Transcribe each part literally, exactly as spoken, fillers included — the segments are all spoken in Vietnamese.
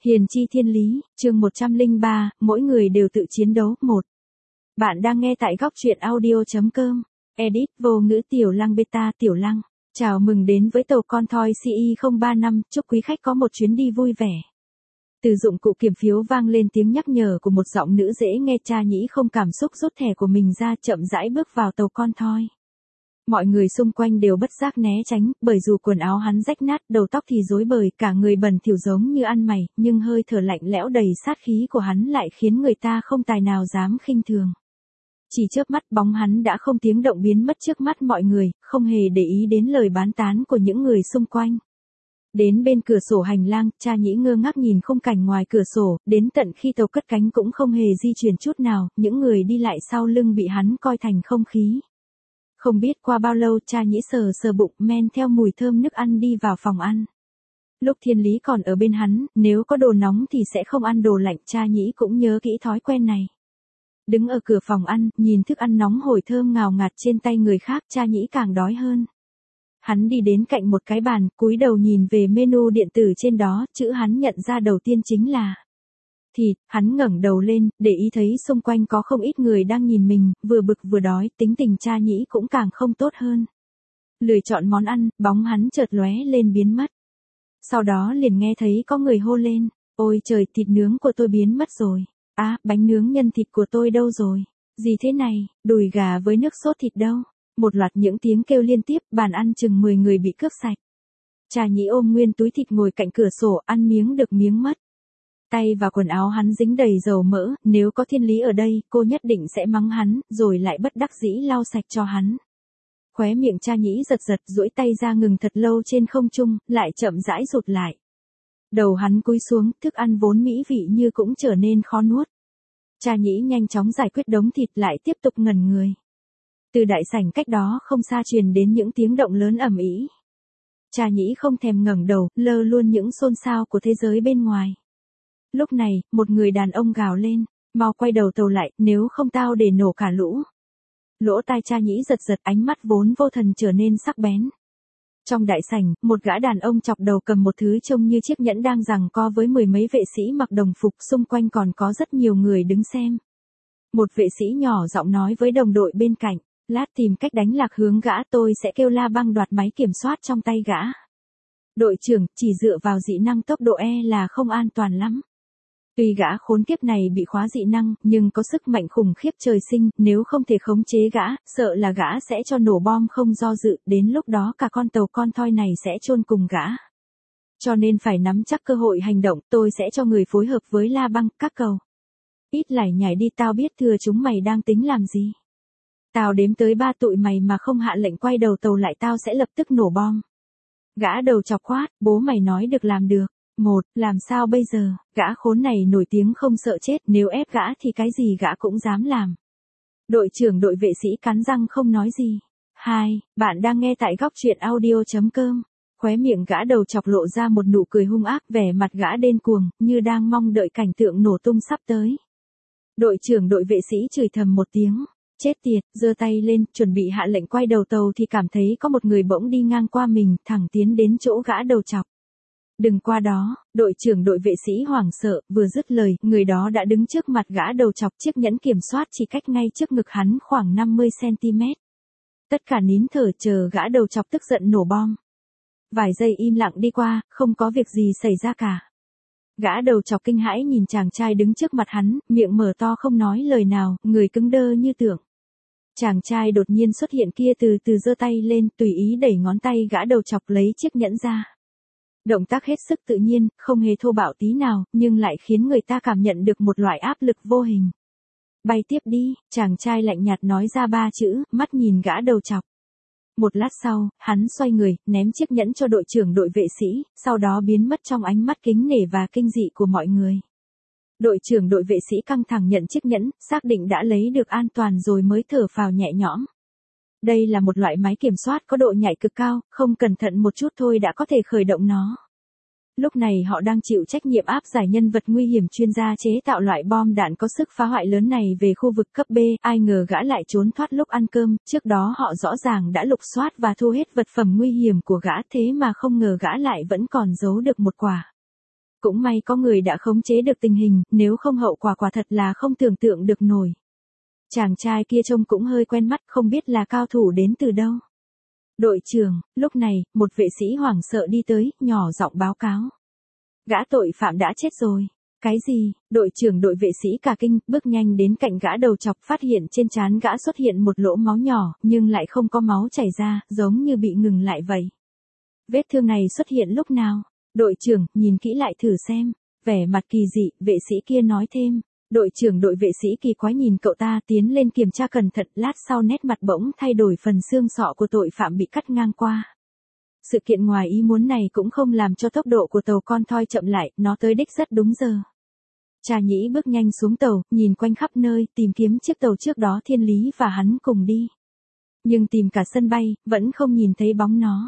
Hiền chi thiên lý, chương một trăm lẻ ba, mỗi người đều tự chiến đấu. một. Bạn đang nghe tại góc truyện audio.com. Edit vô ngữ Tiểu Lăng Beta Tiểu Lăng. Chào mừng đến với tàu con thoi xê e không ba năm, chúc quý khách có một chuyến đi vui vẻ. Từ dụng cụ kiểm phiếu vang lên tiếng nhắc nhở của một giọng nữ dễ nghe. Cha Nhĩ không cảm xúc rút thẻ của mình ra, chậm rãi bước vào tàu con thoi. Mọi người xung quanh đều bất giác né tránh, bởi dù quần áo hắn rách nát, đầu tóc thì rối bời, cả người bẩn thỉu giống như ăn mày, nhưng hơi thở lạnh lẽo đầy sát khí của hắn lại khiến người ta không tài nào dám khinh thường. Chỉ chớp mắt, bóng hắn đã không tiếng động biến mất trước mắt mọi người, không hề để ý đến lời bán tán của những người xung quanh. Đến bên cửa sổ hành lang, Cha Nhĩ ngơ ngác nhìn khung cảnh ngoài cửa sổ, đến tận khi tàu cất cánh cũng không hề di chuyển chút nào, những người đi lại sau lưng bị hắn coi thành không khí. Không biết qua bao lâu, Cha Nhĩ sờ sờ bụng, men theo mùi thơm nước ăn đi vào phòng ăn. Lúc Thiên Lý còn ở bên hắn, nếu có đồ nóng thì sẽ không ăn đồ lạnh, Cha Nhĩ cũng nhớ kỹ thói quen này. Đứng ở cửa phòng ăn, nhìn thức ăn nóng hổi thơm ngào ngạt trên tay người khác, Cha Nhĩ càng đói hơn. Hắn đi đến cạnh một cái bàn, cúi đầu nhìn về menu điện tử trên đó, chữ hắn nhận ra đầu tiên chính là thịt. Hắn ngẩng đầu lên, để ý thấy xung quanh có không ít người đang nhìn mình, vừa bực vừa đói, tính tình Cha Nhĩ cũng càng không tốt hơn. Lười chọn món ăn, bóng hắn chợt lóe lên biến mất. Sau đó liền nghe thấy có người hô lên, ôi trời, thịt nướng của tôi biến mất rồi. À, bánh nướng nhân thịt của tôi đâu rồi? Gì thế này, đùi gà với nước sốt thịt đâu? Một loạt những tiếng kêu liên tiếp, bàn ăn chừng mười người bị cướp sạch. Cha Nhĩ ôm nguyên túi thịt ngồi cạnh cửa sổ, ăn miếng được miếng mất. Tay và quần áo hắn dính đầy dầu mỡ, nếu có Thiên Lý ở đây, cô nhất định sẽ mắng hắn, rồi lại bất đắc dĩ lau sạch cho hắn. Khóe miệng Cha Nhĩ giật giật, duỗi tay ra ngừng thật lâu trên không trung, lại chậm rãi rụt lại. Đầu hắn cúi xuống, thức ăn vốn mỹ vị như cũng trở nên khó nuốt. Cha Nhĩ nhanh chóng giải quyết đống thịt, lại tiếp tục ngẩn người. Từ đại sảnh cách đó không xa truyền đến những tiếng động lớn ầm ĩ. Cha Nhĩ không thèm ngẩng đầu, lơ luôn những xôn xao của thế giới bên ngoài. Lúc này, một người đàn ông gào lên, mau quay đầu tàu lại, nếu không tao để nổ cả lũ. Lỗ tai Cha Nhĩ giật giật, ánh mắt vốn vô thần trở nên sắc bén. Trong đại sảnh, một gã đàn ông chọc đầu cầm một thứ trông như chiếc nhẫn đang giằng co với mười mấy vệ sĩ mặc đồng phục, xung quanh còn có rất nhiều người đứng xem. Một vệ sĩ nhỏ giọng nói với đồng đội bên cạnh, lát tìm cách đánh lạc hướng gã, tôi sẽ kêu La Băng đoạt máy kiểm soát trong tay gã. Đội trưởng, chỉ dựa vào dị năng tốc độ e là không an toàn lắm. Tuy gã khốn kiếp này bị khóa dị năng, nhưng có sức mạnh khủng khiếp trời sinh, nếu không thể khống chế gã, sợ là gã sẽ cho nổ bom không do dự, đến lúc đó cả con tàu con thoi này sẽ chôn cùng gã. Cho nên phải nắm chắc cơ hội hành động, tôi sẽ cho người phối hợp với La Băng, các cầu. Ít lải nhải đi, tao biết thừa chúng mày đang tính làm gì. Tao đếm tới ba tụi mày mà không hạ lệnh quay đầu tàu lại, tao sẽ lập tức nổ bom. Gã đầu chọc quát, bố mày nói được làm được. Một, làm sao bây giờ, gã khốn này nổi tiếng không sợ chết, nếu ép gã thì cái gì gã cũng dám làm. Đội trưởng đội vệ sĩ cắn răng không nói gì. Hai, bạn đang nghe tại góc truyện audio.com. Khóe miệng gã đầu chọc lộ ra một nụ cười hung ác, vẻ mặt gã điên cuồng, như đang mong đợi cảnh tượng nổ tung sắp tới. Đội trưởng đội vệ sĩ chửi thầm một tiếng, chết tiệt, giơ tay lên, chuẩn bị hạ lệnh quay đầu tàu thì cảm thấy có một người bỗng đi ngang qua mình, thẳng tiến đến chỗ gã đầu chọc. Đừng qua đó, đội trưởng đội vệ sĩ hoảng sợ, vừa dứt lời, người đó đã đứng trước mặt gã đầu chọc, chiếc nhẫn kiểm soát chỉ cách ngay trước ngực hắn khoảng năm mươi xăng-ti-mét. Tất cả nín thở chờ gã đầu chọc tức giận nổ bom. Vài giây im lặng đi qua, không có việc gì xảy ra cả. Gã đầu chọc kinh hãi nhìn chàng trai đứng trước mặt hắn, miệng mở to không nói lời nào, người cứng đơ như tượng. Chàng trai đột nhiên xuất hiện kia từ từ giơ tay lên, tùy ý đẩy ngón tay gã đầu chọc lấy chiếc nhẫn ra. Động tác hết sức tự nhiên, không hề thô bạo tí nào, nhưng lại khiến người ta cảm nhận được một loại áp lực vô hình. Bay tiếp đi, chàng trai lạnh nhạt nói ra ba chữ, mắt nhìn gã đầu chọc. Một lát sau, hắn xoay người, ném chiếc nhẫn cho đội trưởng đội vệ sĩ, sau đó biến mất trong ánh mắt kính nể và kinh dị của mọi người. Đội trưởng đội vệ sĩ căng thẳng nhận chiếc nhẫn, xác định đã lấy được an toàn rồi mới thở phào nhẹ nhõm. Đây là một loại máy kiểm soát có độ nhạy cực cao, không cẩn thận một chút thôi đã có thể khởi động nó. Lúc này họ đang chịu trách nhiệm áp giải nhân vật nguy hiểm chuyên gia chế tạo loại bom đạn có sức phá hoại lớn này về khu vực cấp B, ai ngờ gã lại trốn thoát lúc ăn cơm, trước đó họ rõ ràng đã lục soát và thu hết vật phẩm nguy hiểm của gã, thế mà không ngờ gã lại vẫn còn giấu được một quả. Cũng may có người đã khống chế được tình hình, nếu không hậu quả quả thật là không tưởng tượng được nổi. Chàng trai kia trông cũng hơi quen mắt, không biết là cao thủ đến từ đâu. Đội trưởng, lúc này, một vệ sĩ hoảng sợ đi tới, nhỏ giọng báo cáo. Gã tội phạm đã chết rồi. Cái gì? Đội trưởng đội vệ sĩ cả kinh, bước nhanh đến cạnh gã đầu chọc, phát hiện trên trán gã xuất hiện một lỗ máu nhỏ, nhưng lại không có máu chảy ra, giống như bị ngừng lại vậy. Vết thương này xuất hiện lúc nào? Đội trưởng, nhìn kỹ lại thử xem. Vẻ mặt kỳ dị, vệ sĩ kia nói thêm. Đội trưởng đội vệ sĩ kỳ quái nhìn cậu ta, tiến lên kiểm tra cẩn thận, lát sau nét mặt bỗng thay đổi, phần xương sọ của tội phạm bị cắt ngang qua. Sự kiện ngoài ý muốn này cũng không làm cho tốc độ của tàu con thoi chậm lại, nó tới đích rất đúng giờ. Trà Nhĩ bước nhanh xuống tàu, nhìn quanh khắp nơi, tìm kiếm chiếc tàu trước đó Thiên Lý và hắn cùng đi. Nhưng tìm cả sân bay, vẫn không nhìn thấy bóng nó.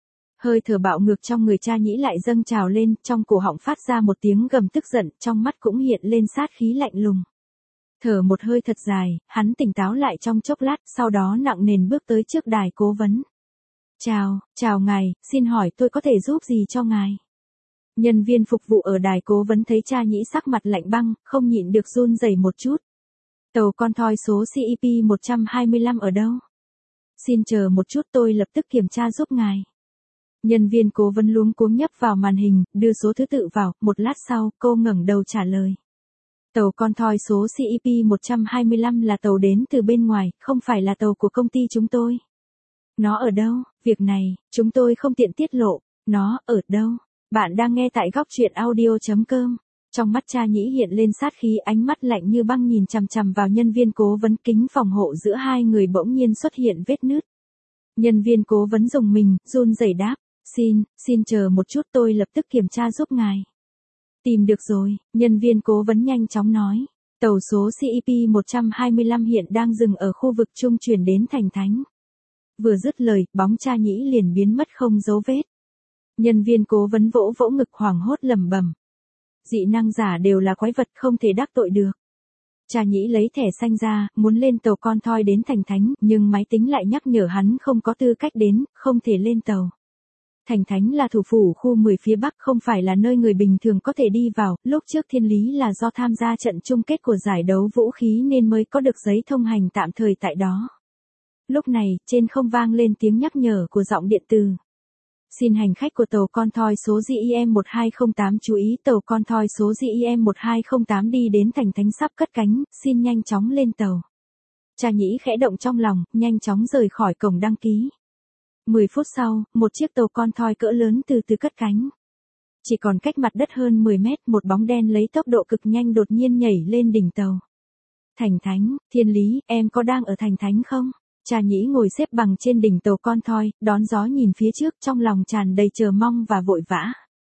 Hơi thở bạo ngược trong người Trà Nhĩ lại dâng trào lên, trong cổ họng phát ra một tiếng gầm tức giận, trong mắt cũng hiện lên sát khí lạnh lùng. Thở một hơi thật dài, hắn tỉnh táo lại trong chốc lát, sau đó nặng nề bước tới trước đài cố vấn. Chào, chào ngài, xin hỏi tôi có thể giúp gì cho ngài? Nhân viên phục vụ ở đài cố vấn thấy Trà Nhĩ sắc mặt lạnh băng, không nhịn được run rẩy một chút. Tàu con thoi số C E P một trăm hai mươi lăm ở đâu? Xin chờ một chút, tôi lập tức kiểm tra giúp ngài. Nhân viên cố vấn luống cuống nhấp vào màn hình, đưa số thứ tự vào, một lát sau, cô ngẩng đầu trả lời. Tàu con thoi số C E P một trăm hai mươi lăm là tàu đến từ bên ngoài, không phải là tàu của công ty chúng tôi. Nó ở đâu? Việc này, chúng tôi không tiện tiết lộ. Nó ở đâu? Bạn đang nghe tại góc truyện audio chấm com. Trong mắt Trà Nhĩ hiện lên sát khí, ánh mắt lạnh như băng nhìn chằm chằm vào nhân viên cố vấn, kính phòng hộ giữa hai người bỗng nhiên xuất hiện vết nứt. Nhân viên cố vấn dùng mình, run rẩy đáp. Xin, xin chờ một chút, tôi lập tức kiểm tra giúp ngài. Tìm được rồi, nhân viên cố vấn nhanh chóng nói. Tàu số C E P một trăm hai mươi lăm hiện đang dừng ở khu vực trung chuyển đến Thành Thánh. Vừa dứt lời, bóng Trà Nhĩ liền biến mất không dấu vết. Nhân viên cố vấn vỗ vỗ ngực hoảng hốt lẩm bẩm. Dị năng giả đều là quái vật, không thể đắc tội được. Trà Nhĩ lấy thẻ xanh ra, muốn lên tàu con thoi đến Thành Thánh, nhưng máy tính lại nhắc nhở hắn không có tư cách đến, không thể lên tàu. Thành Thánh là thủ phủ khu mười phía Bắc, không phải là nơi người bình thường có thể đi vào, lúc trước Thiên Lý là do tham gia trận chung kết của giải đấu vũ khí nên mới có được giấy thông hành tạm thời tại đó. Lúc này, trên không vang lên tiếng nhắc nhở của giọng điện từ. Xin hành khách của tàu con thoi số G E M một hai không tám chú ý, tàu con thoi số G E M một hai không tám đi đến Thành Thánh sắp cất cánh, xin nhanh chóng lên tàu. Trà Nhĩ khẽ động trong lòng, nhanh chóng rời khỏi cổng đăng ký. mười phút sau, một chiếc tàu con thoi cỡ lớn từ từ cất cánh. Chỉ còn cách mặt đất hơn mười mét, một bóng đen lấy tốc độ cực nhanh đột nhiên nhảy lên đỉnh tàu. Thành Thánh, Thiên Lý, em có đang ở Thành Thánh không? Trà Nhĩ ngồi xếp bằng trên đỉnh tàu con thoi, đón gió nhìn phía trước, trong lòng tràn đầy chờ mong và vội vã.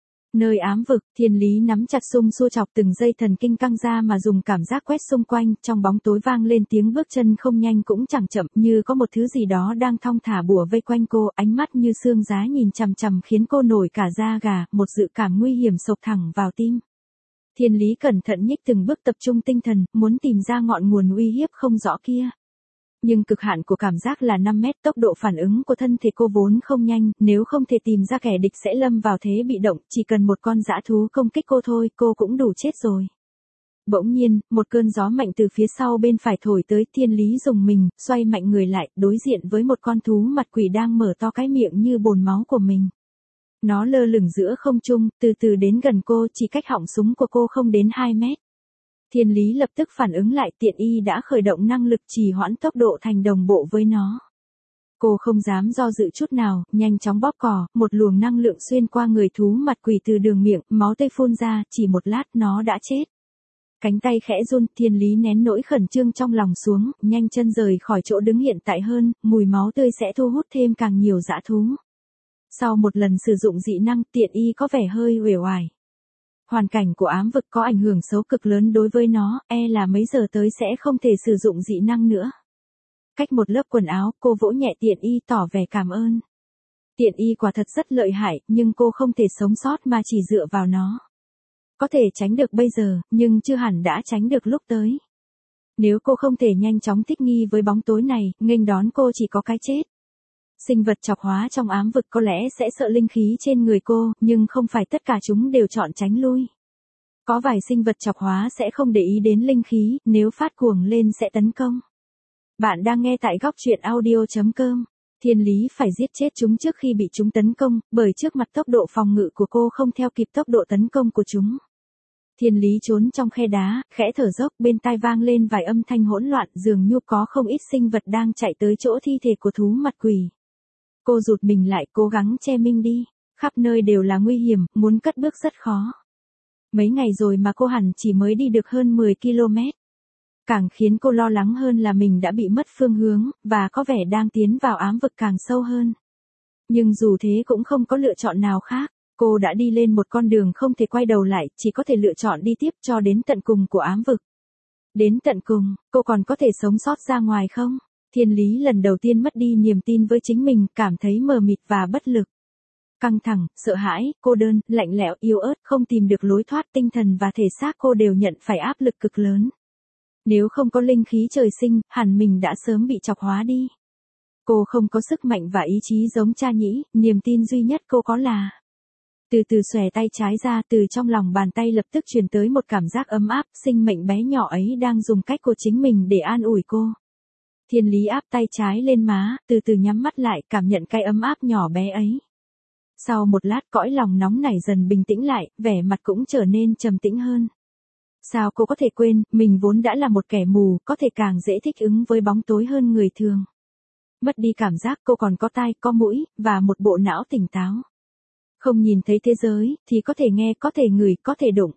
Nơi ám vực, Thiên Lý nắm chặt sung xua chọc từng dây thần kinh căng ra mà dùng cảm giác quét xung quanh, trong bóng tối vang lên tiếng bước chân không nhanh cũng chẳng chậm, như có một thứ gì đó đang thong thả bủa vây quanh cô, ánh mắt như xương giá nhìn chằm chằm khiến cô nổi cả da gà, một dự cảm nguy hiểm sộc thẳng vào tim. Thiên Lý cẩn thận nhích từng bước, tập trung tinh thần, muốn tìm ra ngọn nguồn uy hiếp không rõ kia. Nhưng cực hạn của cảm giác là năm mét, tốc độ phản ứng của thân thể cô vốn không nhanh, nếu không thể tìm ra kẻ địch sẽ lâm vào thế bị động, chỉ cần một con dã thú công kích cô thôi, cô cũng đủ chết rồi. Bỗng nhiên, một cơn gió mạnh từ phía sau bên phải thổi tới, Thiên Lý dùng mình, xoay mạnh người lại, đối diện với một con thú mặt quỷ đang mở to cái miệng như bồn máu của mình. Nó lơ lửng giữa không trung, từ từ đến gần cô, chỉ cách họng súng của cô không đến hai mét. Thiên Lý lập tức phản ứng lại, tiện y đã khởi động năng lực trì hoãn tốc độ thành đồng bộ với nó. Cô không dám do dự chút nào, nhanh chóng bóp cò, một luồng năng lượng xuyên qua người thú mặt quỷ từ đường miệng, máu tươi phun ra, chỉ một lát nó đã chết. Cánh tay khẽ run, Thiên Lý nén nỗi khẩn trương trong lòng xuống, nhanh chân rời khỏi chỗ đứng hiện tại hơn, mùi máu tươi sẽ thu hút thêm càng nhiều dã thú. Sau một lần sử dụng dị năng, tiện y có vẻ hơi uể oải. Hoàn cảnh của ám vực có ảnh hưởng xấu cực lớn đối với nó, e là mấy giờ tới sẽ không thể sử dụng dị năng nữa. Cách một lớp quần áo, cô vỗ nhẹ tiện y tỏ vẻ cảm ơn. Tiện y quả thật rất lợi hại, nhưng cô không thể sống sót mà chỉ dựa vào nó. Có thể tránh được bây giờ, nhưng chưa hẳn đã tránh được lúc tới. Nếu cô không thể nhanh chóng thích nghi với bóng tối này, nghênh đón cô chỉ có cái chết. Sinh vật chọc hóa trong ám vực có lẽ sẽ sợ linh khí trên người cô, nhưng không phải tất cả chúng đều chọn tránh lui. Có vài sinh vật chọc hóa sẽ không để ý đến linh khí, nếu phát cuồng lên sẽ tấn công. Bạn đang nghe tại góc truyện audio chấm com. Thiên lý phải giết chết chúng trước khi bị chúng tấn công, bởi trước mặt tốc độ phòng ngự của cô không theo kịp tốc độ tấn công của chúng. Thiên lý trốn trong khe đá, khẽ thở dốc, bên tai vang lên vài âm thanh hỗn loạn, dường như có không ít sinh vật đang chạy tới chỗ thi thể của thú mặt quỷ. Cô rụt mình lại, cố gắng che mình đi, khắp nơi đều là nguy hiểm, muốn cất bước rất khó. Mấy ngày rồi mà cô hẳn chỉ mới đi được hơn mười ki lô mét. Càng khiến cô lo lắng hơn là mình đã bị mất phương hướng, và có vẻ đang tiến vào ám vực càng sâu hơn. Nhưng dù thế cũng không có lựa chọn nào khác, cô đã đi lên một con đường không thể quay đầu lại, chỉ có thể lựa chọn đi tiếp cho đến tận cùng của ám vực. Đến tận cùng, cô còn có thể sống sót ra ngoài không? Thiên lý lần đầu tiên mất đi niềm tin với chính mình, cảm thấy mờ mịt và bất lực. Căng thẳng, sợ hãi, cô đơn, lạnh lẽo, yếu ớt, không tìm được lối thoát, tinh thần và thể xác cô đều nhận phải áp lực cực lớn. Nếu không có linh khí trời sinh, hẳn mình đã sớm bị chọc hóa đi. Cô không có sức mạnh và ý chí giống cha nhĩ, niềm tin duy nhất cô có là... Từ từ xòe tay trái ra, từ trong lòng bàn tay lập tức truyền tới một cảm giác ấm áp, sinh mệnh bé nhỏ ấy đang dùng cách của chính mình để an ủi cô. Thiên lý áp tay trái lên má, từ từ nhắm mắt lại, cảm nhận cái ấm áp nhỏ bé ấy. Sau một lát cõi lòng nóng nảy dần bình tĩnh lại, vẻ mặt cũng trở nên trầm tĩnh hơn. Sao cô có thể quên, mình vốn đã là một kẻ mù, có thể càng dễ thích ứng với bóng tối hơn người thường. Mất đi cảm giác, cô còn có tai, có mũi, và một bộ não tỉnh táo. Không nhìn thấy thế giới, thì có thể nghe, có thể ngửi, có thể đụng.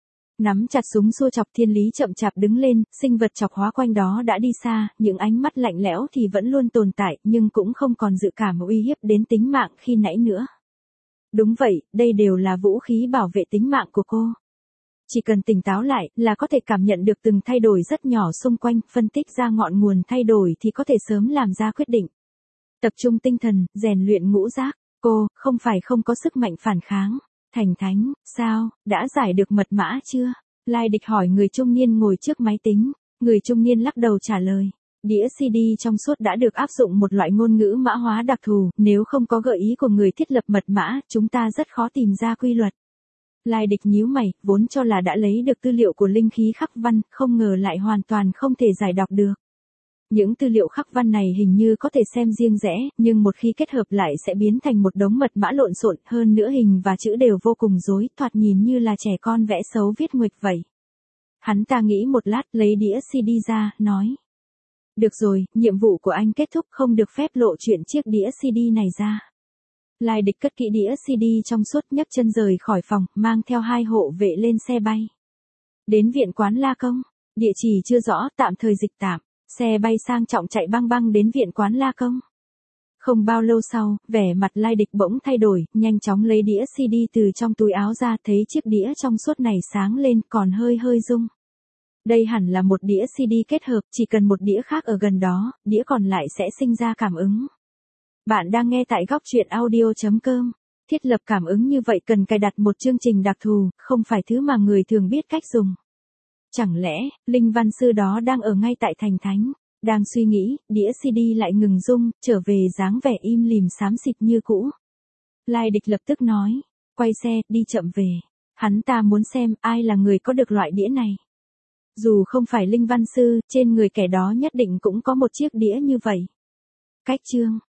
Nắm chặt súng xua chọc, thiên lý chậm chạp đứng lên, sinh vật chọc hóa quanh đó đã đi xa, những ánh mắt lạnh lẽo thì vẫn luôn tồn tại, nhưng cũng không còn dự cảm uy hiếp đến tính mạng khi nãy nữa. Đúng vậy, đây đều là vũ khí bảo vệ tính mạng của cô. Chỉ cần tỉnh táo lại, là có thể cảm nhận được từng thay đổi rất nhỏ xung quanh, phân tích ra ngọn nguồn thay đổi thì có thể sớm làm ra quyết định. Tập trung tinh thần, rèn luyện ngũ giác. Cô, không phải không có sức mạnh phản kháng. Thành thánh, sao, đã giải được mật mã chưa? Lai Địch hỏi người trung niên ngồi trước máy tính. Người trung niên lắc đầu trả lời. Đĩa xê đê trong suốt đã được áp dụng một loại ngôn ngữ mã hóa đặc thù, nếu không có gợi ý của người thiết lập mật mã, chúng ta rất khó tìm ra quy luật. Lai Địch nhíu mày, vốn cho là đã lấy được tư liệu của linh khí khắc văn, không ngờ lại hoàn toàn không thể giải đọc được. Những tư liệu khắc văn này hình như có thể xem riêng rẽ, nhưng một khi kết hợp lại sẽ biến thành một đống mật mã lộn xộn, hơn nữa hình và chữ đều vô cùng rối, thoạt nhìn như là trẻ con vẽ xấu viết nguệch vậy. Hắn ta nghĩ một lát, lấy đĩa xê đê ra, nói. Được rồi, nhiệm vụ của anh kết thúc, không được phép lộ chuyện chiếc đĩa xê đê này ra. Lai Địch cất kỹ đĩa xê đê trong suốt, nhấc chân rời khỏi phòng, mang theo hai hộ vệ lên xe bay. Đến viện quán La Công, địa chỉ chưa rõ, tạm thời dịch tạm. Xe bay sang trọng chạy băng băng đến viện quán La Công. Không bao lâu sau, vẻ mặt Lai Địch bỗng thay đổi, nhanh chóng lấy đĩa xê đê từ trong túi áo ra, thấy chiếc đĩa trong suốt này sáng lên, còn hơi hơi rung. Đây hẳn là một đĩa xê đê kết hợp, chỉ cần một đĩa khác ở gần đó, đĩa còn lại sẽ sinh ra cảm ứng. Bạn đang nghe tại góc truyện audio chấm com. Thiết lập cảm ứng như vậy cần cài đặt một chương trình đặc thù, không phải thứ mà người thường biết cách dùng. Chẳng lẽ, linh văn sư đó đang ở ngay tại thành thánh, đang suy nghĩ, đĩa xê đê lại ngừng rung, trở về dáng vẻ im lìm xám xịt như cũ. Lai Địch lập tức nói, quay xe, đi chậm về. Hắn ta muốn xem ai là người có được loại đĩa này. Dù không phải linh văn sư, trên người kẻ đó nhất định cũng có một chiếc đĩa như vậy. Cách chương